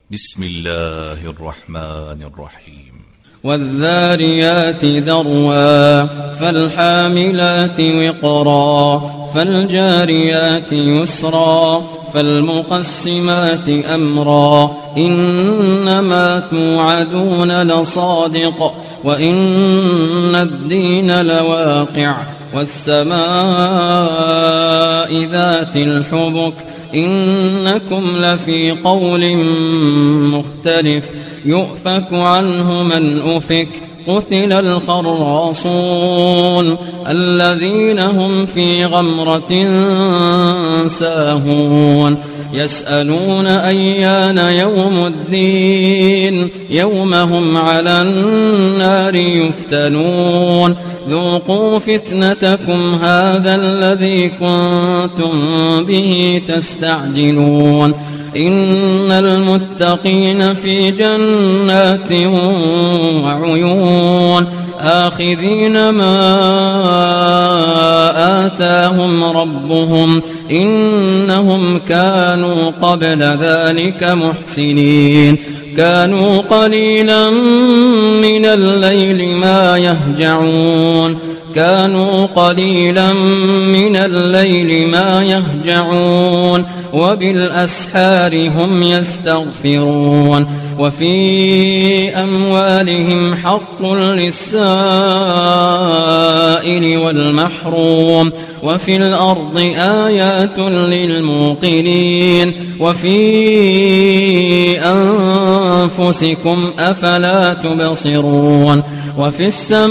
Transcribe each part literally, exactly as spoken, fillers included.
بسم الله الرحمن الرحيم والذاريات ذروا فالحاملات وقرا فالجاريات يسرا فالمقسمات أمرا إنما توعدون لصادق وإن الدين لواقع والسماء ذات الحبك إنكم لفي قول مختلف يؤفك عنه من أفك قتل الخراصون الذين هم في غمرة ساهون يسألون أيان يوم الدين يوم هم على النار يفتنون ذوقوا فتنتكم هذا الذي كنتم به تستعجلون إن المتقين في جنات وعيون آخذين ما آتاهم ربهم إنهم كانوا قبل ذلك محسنين كانوا قليلا من الليل ما يهجعون كانوا قليلا من الليل ما يهجعون وبالأسحار هم يستغفرون وفي أموالهم حق للسائل والمحروم وفي الأرض آيات للموقنين وفي أنفسكم أفلا تبصرون وفي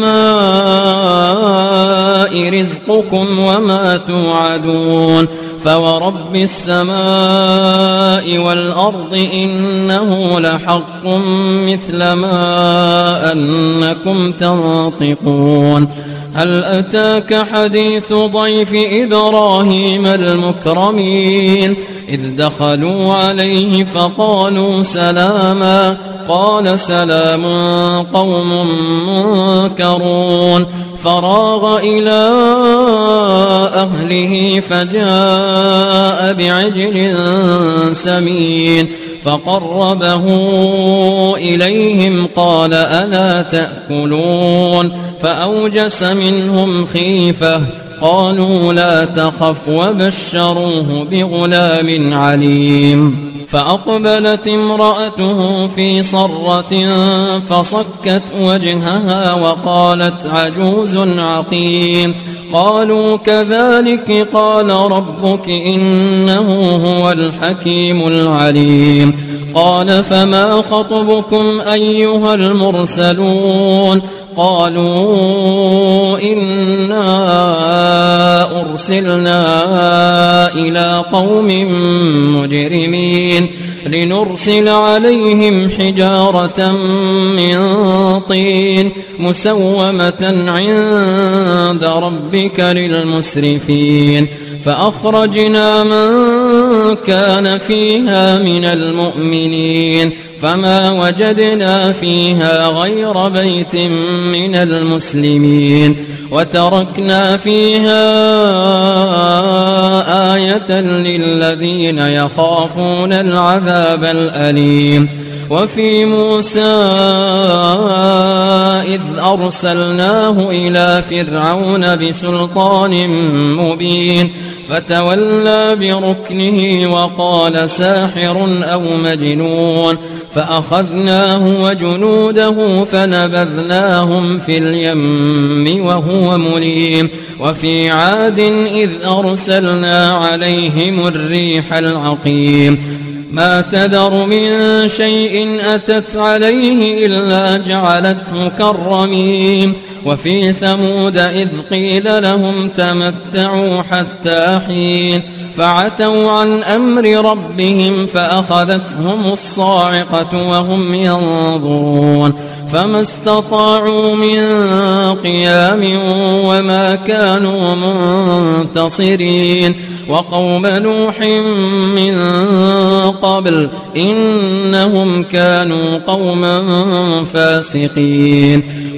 السماء رزقكم وما توعدون فورب السماء والأرض إنه لحق مثل ما أنكم تنطقون هل أتاك حديث ضيف إبراهيم المكرمين إذ دخلوا عليه فقالوا سلاما قال سلام قوم منكرون فراغ إلى أهله فجاء بعجل سمين فقربه إليهم قال ألا تأكلون فأوجس منهم خيفة قالوا لا تخف وبشروه بغلام عليم فأقبلت امرأته في صرة فصكت وجهها وقالت عجوز عقيم قالوا كذلك قال ربك إنه هو الحكيم العليم قال فما خطبكم أيها المرسلون قالوا إنا أرسلنا إلى قوم مجرمين لنرسل عليهم حجارة من طين مسومة عند ربك للمسرفين فأخرجنا من كان فيها من المؤمنين فما وجدنا فيها غير بيت من المسلمين وتركنا فيها آية للذين يخافون العذاب الأليم وفي موسى إذ أرسلناه إلى فرعون بسلطان مبين فتولى بركنه وقال ساحر أو مجنون فأخذناه وجنوده فنبذناهم في اليم وهو مليم وفي عاد إذ أرسلنا عليهم الريح العقيم ما تذر من شيء أتت عليه إلا جعلته كالرميم وفي ثمود إذ قيل لهم تمتعوا حتى حين فعتوا عن أمر ربهم فأخذتهم الصاعقة وهم ينظرون فما استطاعوا من قيام وما كانوا منتصرين وقوم نوح من قبل إنهم كانوا قوما فاسقين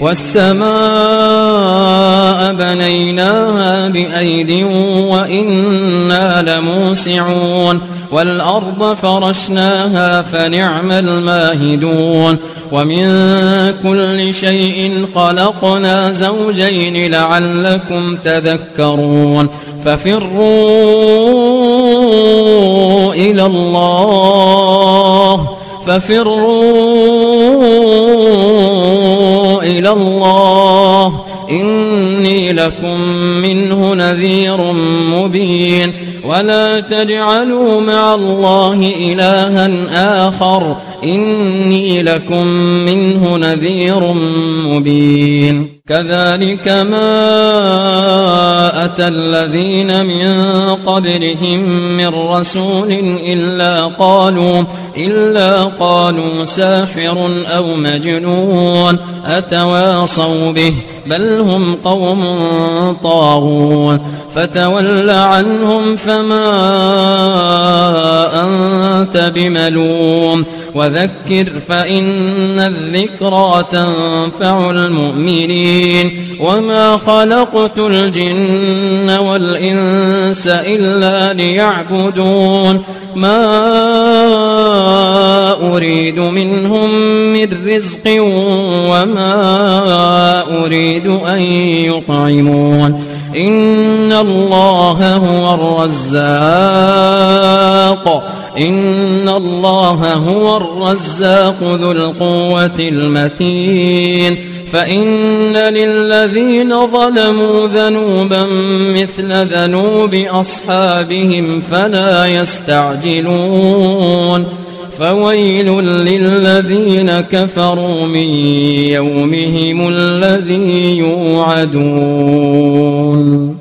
والسماء بنيناها بأيد وإنا لموسعون والأرض فرشناها فنعم الماهدون ومن كل شيء خلقنا زوجين لعلكم تذكرون ففروا إلى الله ففروا إلى الله إني لكم منه نذير مبين ولا تجعلوا مع الله إلها آخر إني لكم منه نذير مبين كذلك ما أتى الذين من قبلهم من رسول إلا قالوا إلا قالوا ساحر أو مجنون أتواصوا به بل هم قوم طاغون فتول عنهم فما أنت بملوم وذكر فإن الذكرى تنفع المؤمنين وما خلقت الجن والإنس إلا ليعبدون ما أريد منهم من رزق وما أريد أن يطعمون إن الله هو الرزاق إن الله هو الرزاق ذو القوة المتين فإن للذين ظلموا ذنوبا مثل ذنوب أصحابهم فلا يستعجلون فويل للذين كفروا من يومهم الذي يوعدون.